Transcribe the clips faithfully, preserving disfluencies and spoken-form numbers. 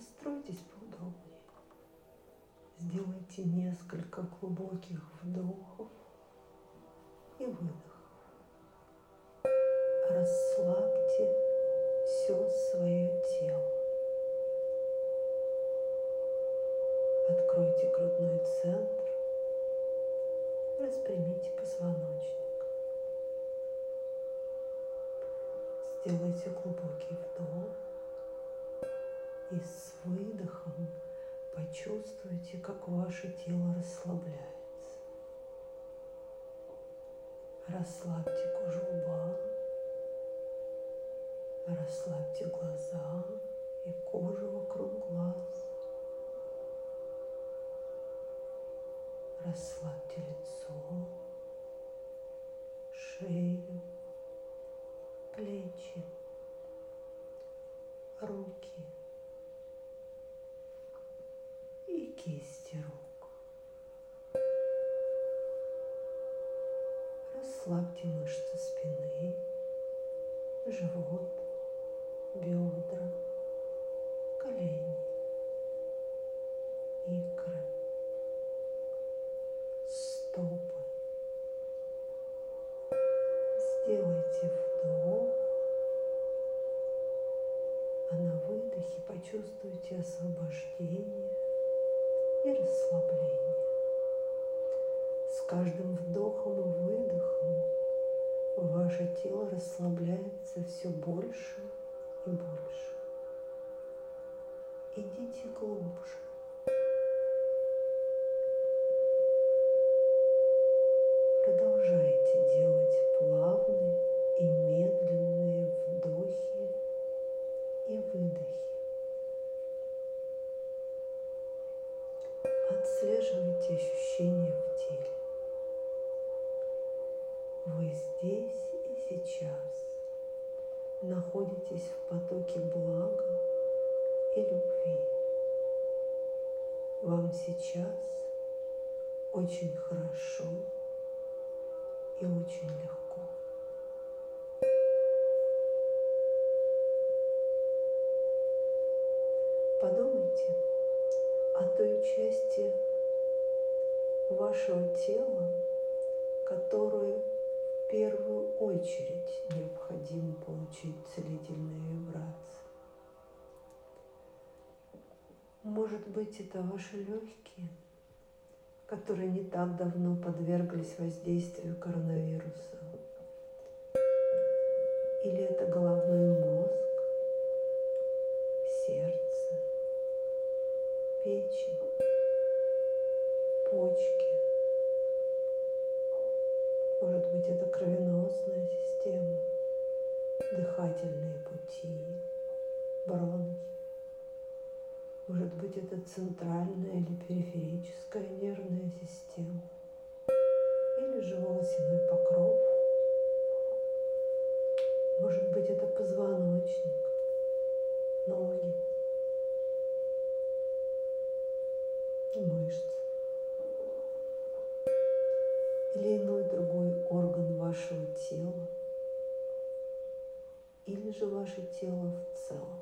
устройтесь поудобнее. Сделайте несколько глубоких вдохов и выдохов. Расслабьте все свое тело. Откройте грудной центр. Распрямите позвоночник. Сделайте глубокий вдох. И с выдохом почувствуйте, как ваше тело расслабляется. Расслабьте кожу лба. Расслабьте глаза и кожу вокруг глаз. Расслабьте лицо, шею, плечи, руки и кисти рук. Расслабьте мышцы спины, живот, бедра, колени, икры, стопы. Сделайте вдох, а на выдохе почувствуйте освобождение и расслабление. С каждым вдохом и выдохом ваше тело расслабляется все больше и больше. Идите глубже. Продолжайте делать плавные и медленные вдохи и выдохи. Отслеживайте ощущения в теле. Вы здесь и сейчас находитесь в потоке блага и любви. Вам сейчас очень хорошо и очень легко. Подумайте о той части вашего тела, которую в первую очередь необходимо получить целительные вибрации. Может быть, это ваши легкие, которые не так давно подверглись воздействию коронавируса. Или это головной мозг, сердце, печень, почки. Может быть, это кровеносная система, дыхательные пути, бронхи. Может быть, это центральная или периферическая нервная система, или же волосяной покров. Может быть, это позвоночник, ноги и мышцы. Или иной другой орган вашего тела, или же ваше тело в целом.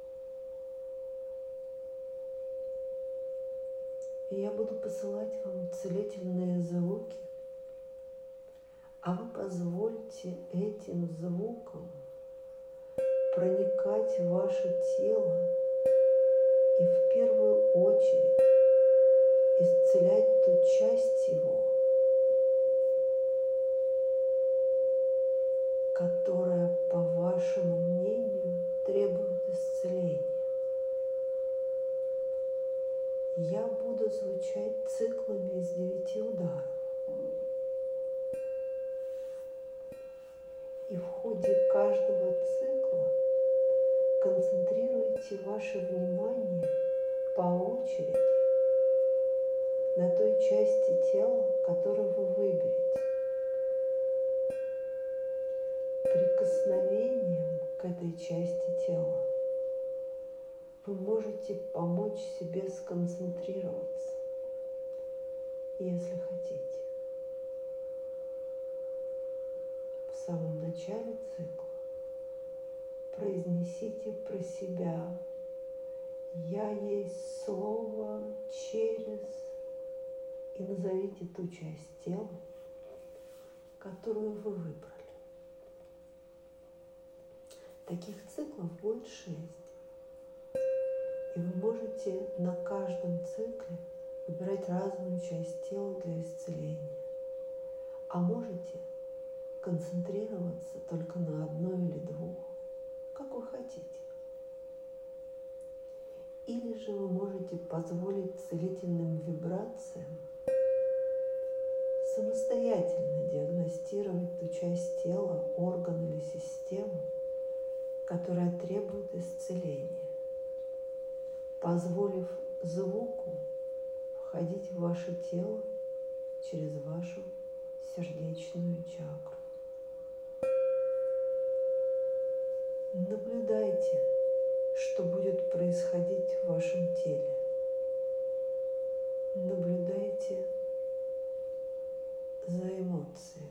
И я буду посылать вам целительные звуки, а вы позвольте этим звукам проникать в ваше тело и в первую очередь исцелять ту часть его, которая, по вашему мнению, требует исцеления. Я буду звучать циклами из девяти ударов. И в ходе каждого цикла концентрируйте ваше внимание по очереди на той части тела, которую вы выберете. Прикосновением к этой части тела вы можете помочь себе сконцентрироваться, если хотите. В самом начале цикла произнесите про себя Я есть слово через, и назовите ту часть тела, которую вы выбрали. Таких циклов будет шесть. И вы можете на каждом цикле выбирать разную часть тела для исцеления. А можете концентрироваться только на одной или двух, как вы хотите. Или же вы можете позволить целительным вибрациям самостоятельно диагностировать ту часть тела, орган или систему, которая требует исцеления, позволив звуку входить в ваше тело через вашу сердечную чакру. Наблюдайте, что будет происходить в вашем теле. Наблюдайте за эмоциями.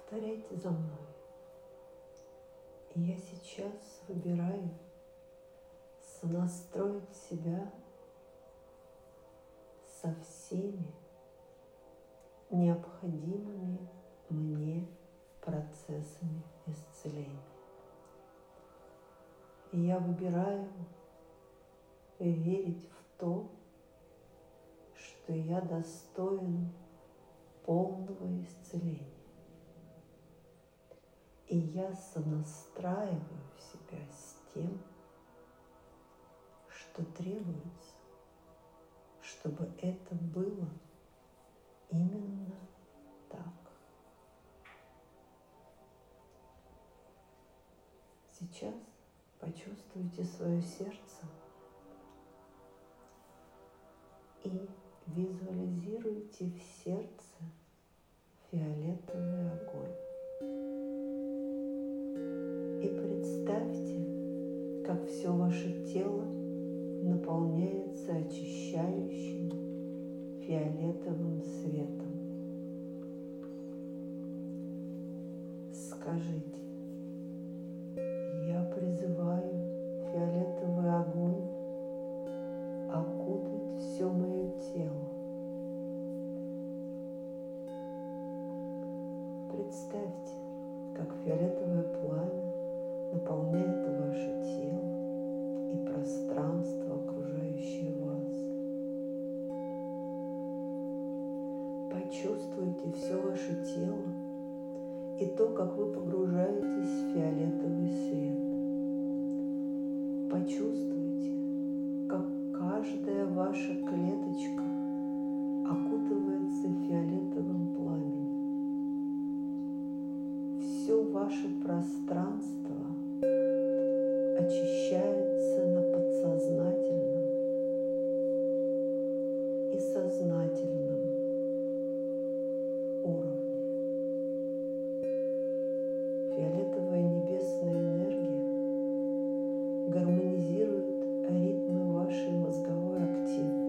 Повторяйте за мной. Я сейчас выбираю сонастроить себя со всеми необходимыми мне процессами исцеления. И я выбираю верить в то, что я достоин полного исцеления. И я сонастраиваю себя с тем, что требуется, чтобы это было именно так. Сейчас почувствуйте свое сердце и визуализируйте в сердце фиолетовый огонь. И представьте, как все ваше тело наполняется очищающим фиолетовым светом. Скажите: я призываю фиолетовый огонь окутать все мое тело. Представьте, как фиолетовое пламя наполняет ваше тело и пространство, окружающее вас. Почувствуйте все ваше тело и то, как вы погружаетесь в фиолетовый свет. Почувствуйте, как каждая ваша клеточка окутывается фиолетовым пламенем. Все ваше пространство очищается на подсознательном и сознательном уровне. Фиолетовая небесная энергия гармонизирует ритмы вашей мозговой активности.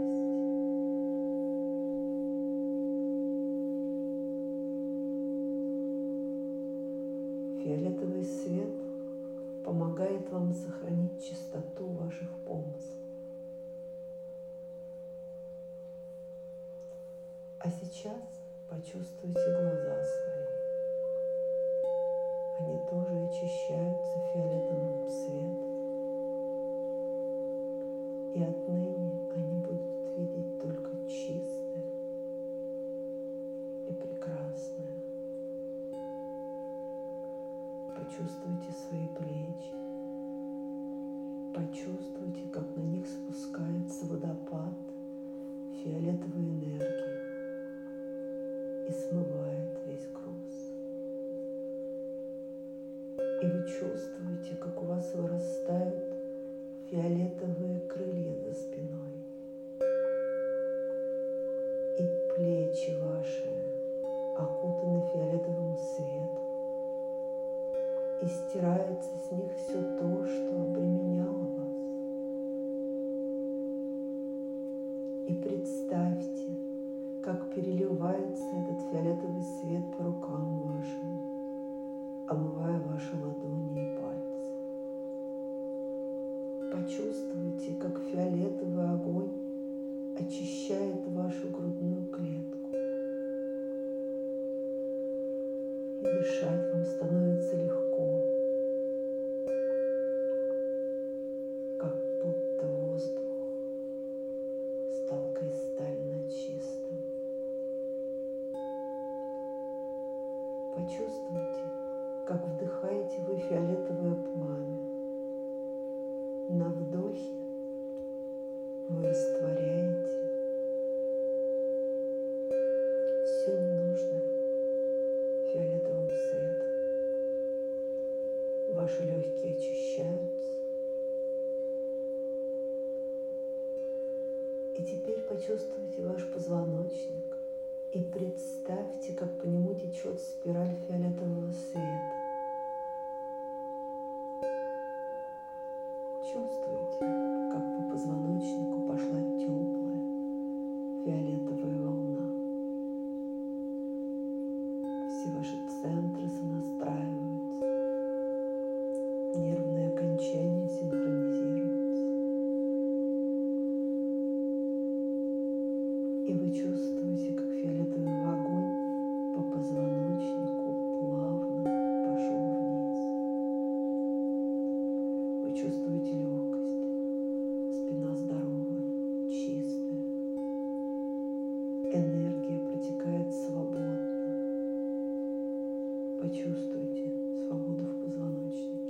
Фиолетовый свет помогает вам сохранить чистоту ваших помыслов. А сейчас почувствуйте глаза свои. Они тоже очищаются фиолетовым светом. И отныне они будут видеть только чистое и прекрасное. Почувствуйте свои плечи. Почувствуйте, как на них спускается водопад фиолетовой энергии и смывает весь груз. И вы чувствуете, как у вас вырастают фиолетовые крылья за спиной. И плечи ваши окутаны фиолетовым светом. И стирается с них все то, что обременяло вас. И представьте, как переливается этот фиолетовый свет по рукам вашим, омывая ваши ладони и пальцы. Почувствуйте, как фиолетовый огонь очищает вашу грудную клетку. И дышать вам становится легко, как будто воздух стал кристально чистым. Почувствуйте, как вдыхаете вы фиолетовое пламя. На вдохе вы растворяете все ненужное фиолетовым светом. Ваши легкие очищаются. И теперь почувствуйте ваш позвоночник и представьте, как по нему течет спираль фиолетового света. Чувствуете, как по позвоночнику пошла теплая фиолетовая волна. Все ваши центры Почувствуйте свободу в позвоночнике.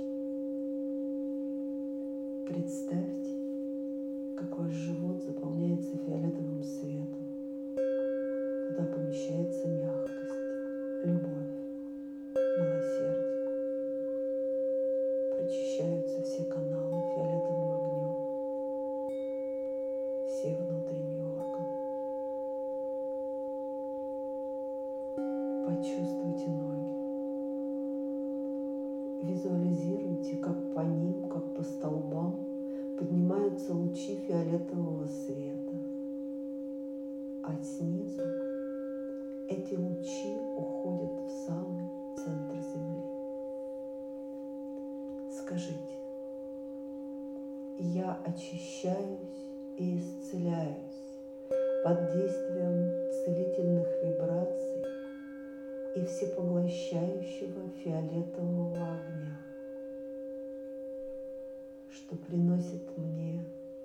Представьте, как ваш живот заполняется фиолетовым светом, куда помещается мягкость, любовь, милосердие. Прочищаются все каналы фиолетовым огнем, все внутренние органы. Почувствуйте ноги. Визуализируйте, как по ним, как по столбам поднимаются лучи фиолетового света, а снизу эти лучи уходят в самый центр Земли. Скажите: я очищаюсь и исцеляюсь под действием целительных вибраций и всепоглощающего фиолетового огня, что приносит мне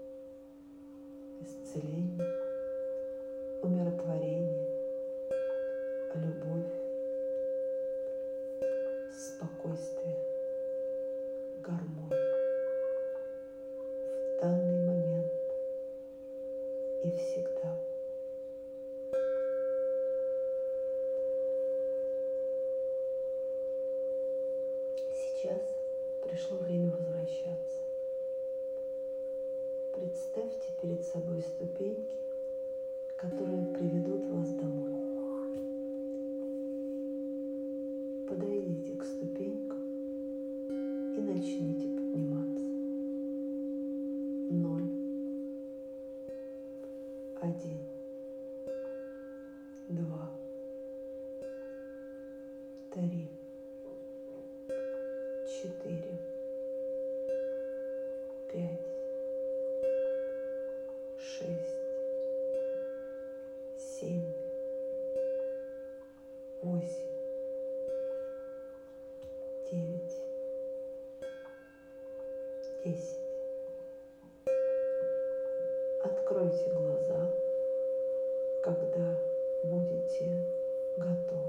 исцеление, умиротворение, любовь, спокойствие, гармонию в данный момент и всегда. Сейчас пришло время возвращаться. Представьте перед собой ступеньки, которые приведут вас домой. Подойдите к ступенькам и начните подниматься. Ноль, один, два, три, четыре, пять, шесть, семь, восемь, девять, десять. Откройте глаза, когда будете готовы.